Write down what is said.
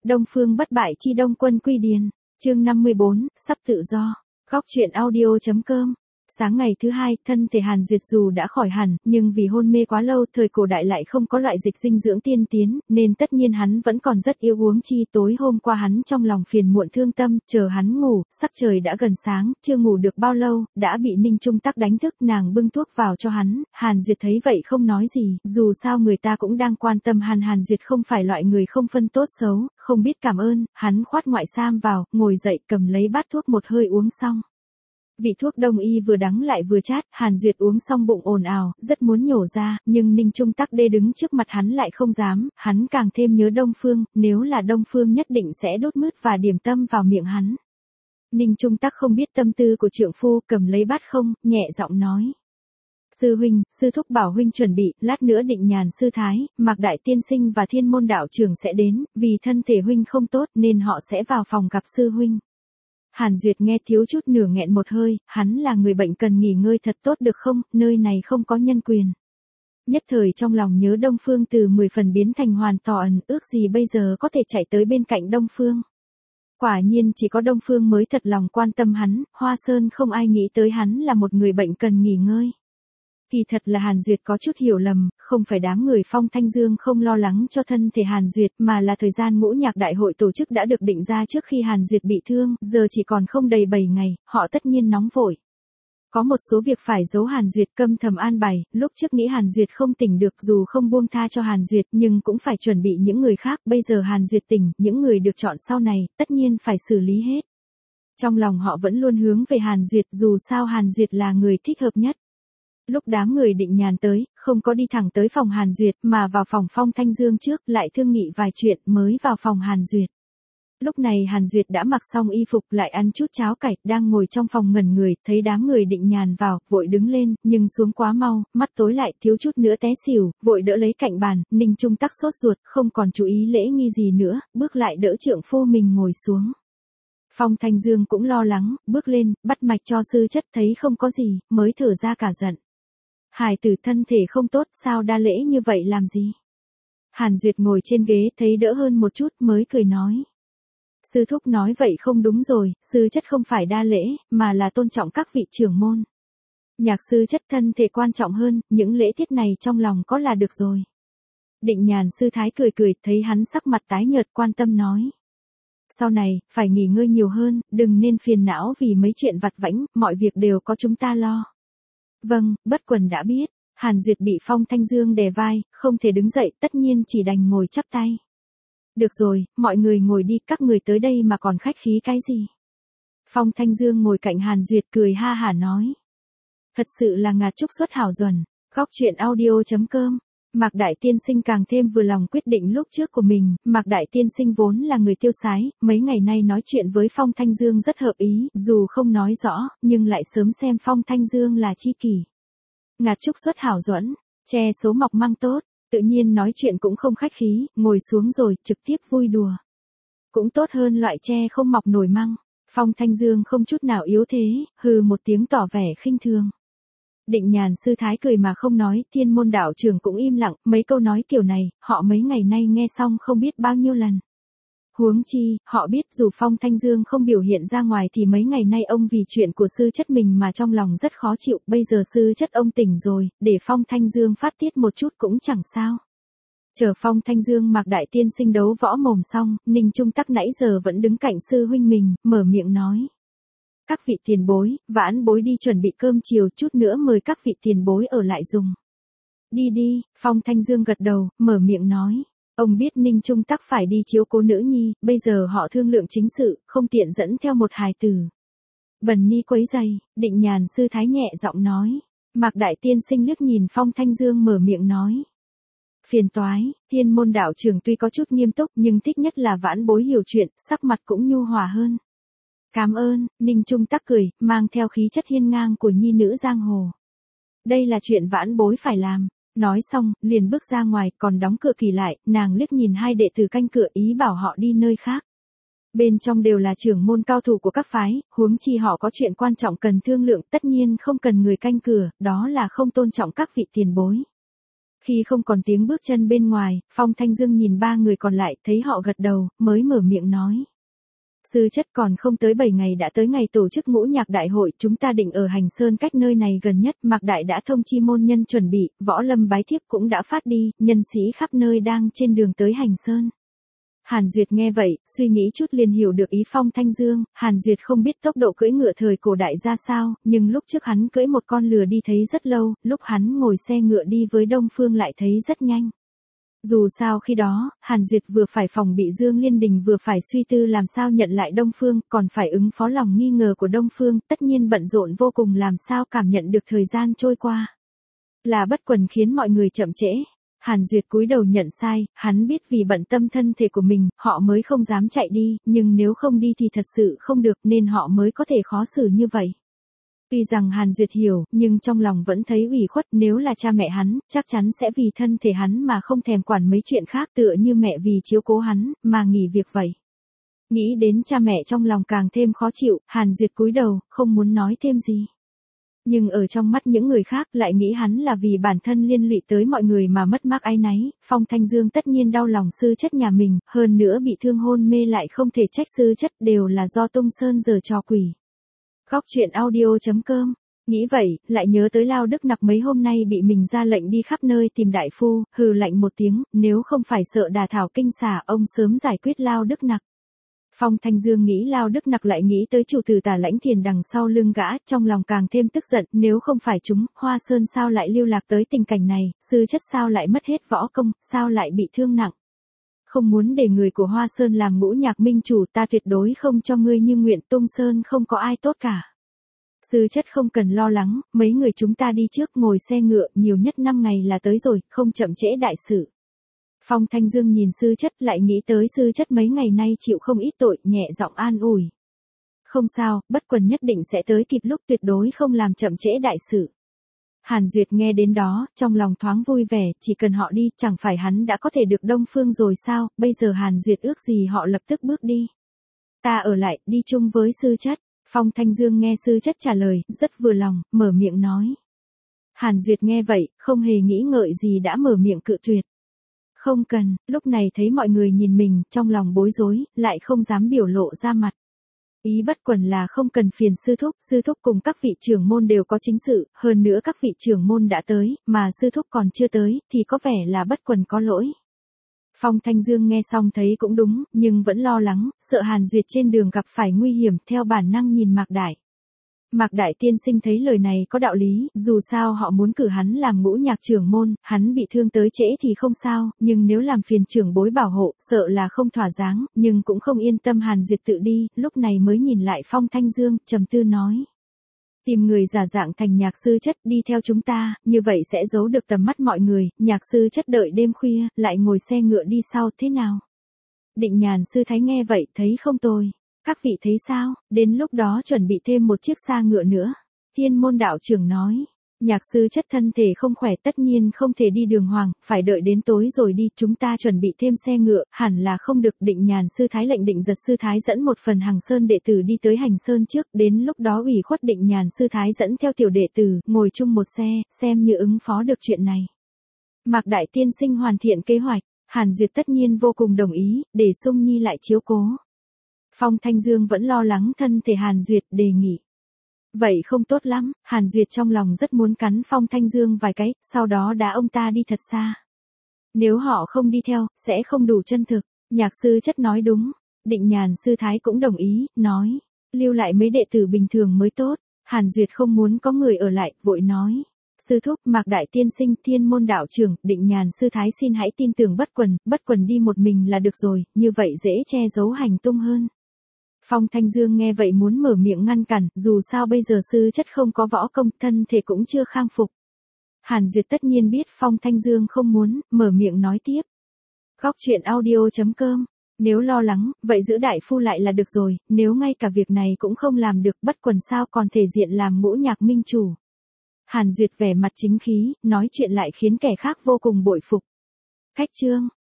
Đông Phương bất bại chi Đông Quân Quy Điền, chương 54, sắp tự do. Góc truyện audio.com. Sáng ngày thứ hai, thân thể Hàn Duyệt dù đã khỏi hẳn, nhưng vì hôn mê quá lâu, thời cổ đại lại không có loại dịch dinh dưỡng tiên tiến, nên tất nhiên hắn vẫn còn rất yêu uống chi. Tối hôm qua hắn trong lòng phiền muộn thương tâm, chờ hắn ngủ, sắc trời đã gần sáng, chưa ngủ được bao lâu, đã bị Ninh Trung Tắc đánh thức. Nàng bưng thuốc vào cho hắn, Hàn Duyệt thấy vậy không nói gì, dù sao người ta cũng đang quan tâm Hàn Duyệt không phải loại người không phân tốt xấu, không biết cảm ơn. Hắn khoát ngoại sam vào, ngồi dậy cầm lấy bát thuốc một hơi uống xong. Vị thuốc đông y vừa đắng lại vừa chát, Hàn Duyệt uống xong bụng ồn ào, rất muốn nhổ ra, nhưng Ninh Trung Tắc đê đứng trước mặt hắn lại không dám, hắn càng thêm nhớ Đông Phương, nếu là Đông Phương nhất định sẽ đốt mứt và điểm tâm vào miệng hắn. Ninh Trung Tắc không biết tâm tư của trượng phu, cầm lấy bát không, nhẹ giọng nói. Sư huynh, sư thúc bảo huynh chuẩn bị, lát nữa Định Nhàn sư thái, Mạc Đại tiên sinh và Thiên Môn đạo trưởng sẽ đến, vì thân thể huynh không tốt nên họ sẽ vào phòng gặp sư huynh. Hàn Duyệt nghe thiếu chút nửa nghẹn một hơi, hắn là người bệnh cần nghỉ ngơi thật tốt được không, nơi này không có nhân quyền. Nhất thời trong lòng nhớ Đông Phương từ 10 phần biến thành hoàn toàn, ước gì bây giờ có thể chạy tới bên cạnh Đông Phương. Quả nhiên chỉ có Đông Phương mới thật lòng quan tâm hắn, Hoa Sơn không ai nghĩ tới hắn là một người bệnh cần nghỉ ngơi. Kỳ thật là Hàn Duyệt có chút hiểu lầm, không phải đám người Phong Thanh Dương không lo lắng cho thân thể Hàn Duyệt mà là thời gian ngũ nhạc đại hội tổ chức đã được định ra trước khi Hàn Duyệt bị thương, giờ chỉ còn không đầy 7 ngày, họ tất nhiên nóng vội. Có một số việc phải giấu Hàn Duyệt câm thầm an bày, lúc trước nghĩ Hàn Duyệt không tỉnh được dù không buông tha cho Hàn Duyệt nhưng cũng phải chuẩn bị những người khác, bây giờ Hàn Duyệt tỉnh, những người được chọn sau này, tất nhiên phải xử lý hết. Trong lòng họ vẫn luôn hướng về Hàn Duyệt dù sao Hàn Duyệt là người thích hợp nhất. Lúc đám người Định Nhàn tới, không có đi thẳng tới phòng Hàn Duyệt mà vào phòng Phong Thanh Dương trước, lại thương nghị vài chuyện mới vào phòng Hàn Duyệt. Lúc này Hàn Duyệt đã mặc xong y phục lại ăn chút cháo cải, đang ngồi trong phòng ngẩn người, thấy đám người Định Nhàn vào, vội đứng lên, nhưng xuống quá mau, mắt tối lại, thiếu chút nữa té xỉu, vội đỡ lấy cạnh bàn. Ninh Trung Tắc sốt ruột, không còn chú ý lễ nghi gì nữa, bước lại đỡ trượng phu mình ngồi xuống. Phong Thanh Dương cũng lo lắng, bước lên, bắt mạch cho sư chất, thấy không có gì, mới thở ra cả giận. Hài tử thân thể không tốt, sao đa lễ như vậy làm gì? Hàn Duyệt ngồi trên ghế thấy đỡ hơn một chút mới cười nói. Sư thúc nói vậy không đúng rồi, sư chất không phải đa lễ, mà là tôn trọng các vị trưởng môn. Nhạc sư chất thân thể quan trọng hơn, những lễ tiết này trong lòng có là được rồi. Định Nhàn sư thái cười cười, thấy hắn sắc mặt tái nhợt quan tâm nói. Sau này, phải nghỉ ngơi nhiều hơn, đừng nên phiền não vì mấy chuyện vặt vãnh, mọi việc đều có chúng ta lo. Vâng, bất quần đã biết. Hàn Duyệt bị Phong Thanh Dương đè vai, không thể đứng dậy, tất nhiên chỉ đành ngồi chắp tay. Được rồi, mọi người ngồi đi, các người tới đây mà còn khách khí cái gì? Phong Thanh Dương ngồi cạnh Hàn Duyệt cười ha hả nói. Thật sự là ngạt trúc xuất hảo duẩn. Góc truyện audio.com. Mạc Đại tiên sinh càng thêm vừa lòng quyết định lúc trước của mình, Mạc Đại tiên sinh vốn là người tiêu sái, mấy ngày nay nói chuyện với Phong Thanh Dương rất hợp ý, dù không nói rõ, nhưng lại sớm xem Phong Thanh Dương là tri kỷ. Ngạt trúc xuất hảo duẫn, tre số mọc măng tốt, tự nhiên nói chuyện cũng không khách khí, ngồi xuống rồi, trực tiếp vui đùa. Cũng tốt hơn loại tre không mọc nổi măng. Phong Thanh Dương không chút nào yếu thế, hừ một tiếng tỏ vẻ khinh thường. Định Nhàn sư thái cười mà không nói, Thiên Môn đạo trưởng cũng im lặng, mấy câu nói kiểu này, họ mấy ngày nay nghe xong không biết bao nhiêu lần. Huống chi, họ biết dù Phong Thanh Dương không biểu hiện ra ngoài thì mấy ngày nay ông vì chuyện của sư chất mình mà trong lòng rất khó chịu, bây giờ sư chất ông tỉnh rồi, để Phong Thanh Dương phát tiết một chút cũng chẳng sao. Chờ Phong Thanh Dương Mạc Đại tiên sinh đấu võ mồm xong, Ninh Trung Tắc nãy giờ vẫn đứng cạnh sư huynh mình, mở miệng nói. Các vị tiền bối, vãn bối đi chuẩn bị cơm chiều, chút nữa mời các vị tiền bối ở lại dùng. Đi đi, Phong Thanh Dương gật đầu, mở miệng nói. Ông biết Ninh Trung Tắc phải đi chiếu cố nữ nhi, bây giờ họ thương lượng chính sự, không tiện dẫn theo một hài tử. Bần ni quấy giày, Định Nhàn sư thái nhẹ giọng nói. Mạc Đại tiên sinh liếc nhìn Phong Thanh Dương mở miệng nói. Phiền toái, Thiên Môn đạo trưởng tuy có chút nghiêm túc nhưng thích nhất là vãn bối hiểu chuyện, sắc mặt cũng nhu hòa hơn. Cảm ơn, Ninh Trung Tắc cười, mang theo khí chất hiên ngang của nhi nữ giang hồ. Đây là chuyện vãn bối phải làm. Nói xong, liền bước ra ngoài, còn đóng cửa kỳ lại, nàng liếc nhìn hai đệ tử canh cửa ý bảo họ đi nơi khác. Bên trong đều là trưởng môn cao thủ của các phái, huống chi họ có chuyện quan trọng cần thương lượng, tất nhiên không cần người canh cửa, đó là không tôn trọng các vị tiền bối. Khi không còn tiếng bước chân bên ngoài, Phong Thanh Dương nhìn ba người còn lại, thấy họ gật đầu, mới mở miệng nói. Sư chất, còn không tới 7 ngày đã tới ngày tổ chức ngũ nhạc đại hội, chúng ta định ở Hành Sơn, cách nơi này gần nhất. Mạc Đại đã thông chi môn nhân chuẩn bị, võ lâm bái thiếp cũng đã phát đi, nhân sĩ khắp nơi đang trên đường tới Hành Sơn. Hàn Duyệt nghe vậy, suy nghĩ chút liền hiểu được ý Phong Thanh Dương. Hàn Duyệt không biết tốc độ cưỡi ngựa thời cổ đại ra sao, nhưng lúc trước hắn cưỡi một con lừa đi thấy rất lâu, lúc hắn ngồi xe ngựa đi với Đông Phương lại thấy rất nhanh. Dù sao khi đó, Hàn Duyệt vừa phải phòng bị Dương Liên Đình, vừa phải suy tư làm sao nhận lại Đông Phương, còn phải ứng phó lòng nghi ngờ của Đông Phương, tất nhiên bận rộn vô cùng, làm sao cảm nhận được thời gian trôi qua. Là Bất Quần khiến mọi người chậm trễ. Hàn Duyệt cúi đầu nhận sai, hắn biết vì bận tâm thân thể của mình, họ mới không dám chạy đi, nhưng nếu không đi thì thật sự không được, nên họ mới có thể khó xử như vậy. Tuy rằng Hàn Duyệt hiểu, nhưng trong lòng vẫn thấy ủy khuất, nếu là cha mẹ hắn, chắc chắn sẽ vì thân thể hắn mà không thèm quản mấy chuyện khác, tựa như mẹ vì chiếu cố hắn, mà nghỉ việc vậy. Nghĩ đến cha mẹ trong lòng càng thêm khó chịu, Hàn Duyệt cúi đầu, không muốn nói thêm gì. Nhưng ở trong mắt những người khác lại nghĩ hắn là vì bản thân liên lụy tới mọi người mà mất mát áy náy. Phong Thanh Dương tất nhiên đau lòng sư chất nhà mình, hơn nữa bị thương hôn mê lại không thể trách sư chất, đều là do Tung Sơn giở trò quỷ. Góc truyện audio.com. Nghĩ vậy, lại nhớ tới Lao Đức Nặc mấy hôm nay bị mình ra lệnh đi khắp nơi tìm đại phu, hừ lạnh một tiếng, nếu không phải sợ đả thảo kinh xả, ông sớm giải quyết Lao Đức Nặc. Phong Thanh Dương nghĩ Lao Đức Nặc lại nghĩ tới chủ tử Tả Lãnh Thiền đằng sau lưng gã, trong lòng càng thêm tức giận, nếu không phải chúng, Hoa Sơn sao lại lưu lạc tới tình cảnh này, sư chất sao lại mất hết võ công, sao lại bị thương nặng. Không muốn để người của Hoa Sơn làm ngũ nhạc minh chủ, ta tuyệt đối không cho ngươi như nguyện. Tung Sơn không có ai tốt cả. Sư chất không cần lo lắng, mấy người chúng ta đi trước, ngồi xe ngựa, nhiều nhất 5 ngày là tới rồi, không chậm trễ đại sự. Phong Thanh Dương nhìn sư chất, lại nghĩ tới sư chất mấy ngày nay chịu không ít tội, nhẹ giọng an ủi. Không sao, Bất Quần nhất định sẽ tới kịp lúc, tuyệt đối không làm chậm trễ đại sự. Hàn Duyệt nghe đến đó, trong lòng thoáng vui vẻ, chỉ cần họ đi, chẳng phải hắn đã có thể được Đông Phương rồi sao, bây giờ Hàn Duyệt ước gì họ lập tức bước đi. Ta ở lại, đi chung với sư chất. Phong Thanh Dương nghe sư chất trả lời, rất vừa lòng, mở miệng nói. Hàn Duyệt nghe vậy, không hề nghĩ ngợi gì đã mở miệng cự tuyệt. Không cần, lúc này thấy mọi người nhìn mình, trong lòng bối rối, lại không dám biểu lộ ra mặt. Ý Bất Quần là không cần phiền sư thúc cùng các vị trưởng môn đều có chính sự, hơn nữa các vị trưởng môn đã tới, mà sư thúc còn chưa tới, thì có vẻ là Bất Quần có lỗi. Phong Thanh Dương nghe xong thấy cũng đúng, nhưng vẫn lo lắng, sợ Hàn Duyệt trên đường gặp phải nguy hiểm, theo bản năng nhìn Mạc Đại. Mạc Đại tiên sinh thấy lời này có đạo lý, dù sao họ muốn cử hắn làm ngũ nhạc trưởng môn, hắn bị thương tới trễ thì không sao, nhưng nếu làm phiền trưởng bối bảo hộ, sợ là không thỏa dáng, nhưng cũng không yên tâm Hàn Duyệt tự đi, lúc này mới nhìn lại Phong Thanh Dương, trầm tư nói. Tìm người giả dạng thành nhạc sư chất đi theo chúng ta, như vậy sẽ giấu được tầm mắt mọi người, nhạc sư chất đợi đêm khuya, lại ngồi xe ngựa đi sau, thế nào? Định Nhàn sư thái nghe vậy, thấy không tồi. Các vị thấy sao, đến lúc đó chuẩn bị thêm một chiếc xa ngựa nữa. Thiên Môn đạo trưởng nói, nhạc sư chất thân thể không khỏe, tất nhiên không thể đi đường hoàng, phải đợi đến tối rồi đi, chúng ta chuẩn bị thêm xe ngựa, hẳn là không được. Định Nhàn sư thái lệnh Định Giật sư thái dẫn một phần Hàng Sơn đệ tử đi tới Hành Sơn trước, đến lúc đó ủy khuất Định Nhàn sư thái dẫn theo tiểu đệ tử, ngồi chung một xe, xem như ứng phó được chuyện này. Mạc Đại tiên sinh hoàn thiện kế hoạch, Hàn Duyệt tất nhiên vô cùng đồng ý, để Sung Nhi lại chiếu cố. Phong Thanh Dương vẫn lo lắng thân thể Hàn Duyệt, đề nghị. Vậy không tốt lắm, Hàn Duyệt trong lòng rất muốn cắn Phong Thanh Dương vài cái, sau đó đá ông ta đi thật xa. Nếu họ không đi theo, sẽ không đủ chân thực. Nhạc sư chất nói đúng. Định Nhàn sư thái cũng đồng ý, nói. Lưu lại mấy đệ tử bình thường mới tốt. Hàn Duyệt không muốn có người ở lại, vội nói. Sư thúc, Mạc Đại tiên sinh, Thiên Môn đạo trưởng, Định Nhàn sư thái xin hãy tin tưởng Bất Quần đi một mình là được rồi, như vậy dễ che giấu hành tung hơn. Phong Thanh Dương nghe vậy muốn mở miệng ngăn cản, dù sao bây giờ sư chất không có võ công, thân thể cũng chưa khang phục. Hàn Duyệt tất nhiên biết Phong Thanh Dương không muốn, mở miệng nói tiếp. Góc truyện audio.com. Nếu lo lắng, vậy giữ đại phu lại là được rồi, nếu ngay cả việc này cũng không làm được, Bất Quần sao còn thể diện làm ngũ nhạc minh chủ. Hàn Duyệt vẻ mặt chính khí, nói chuyện lại khiến kẻ khác vô cùng bội phục. Khách chương.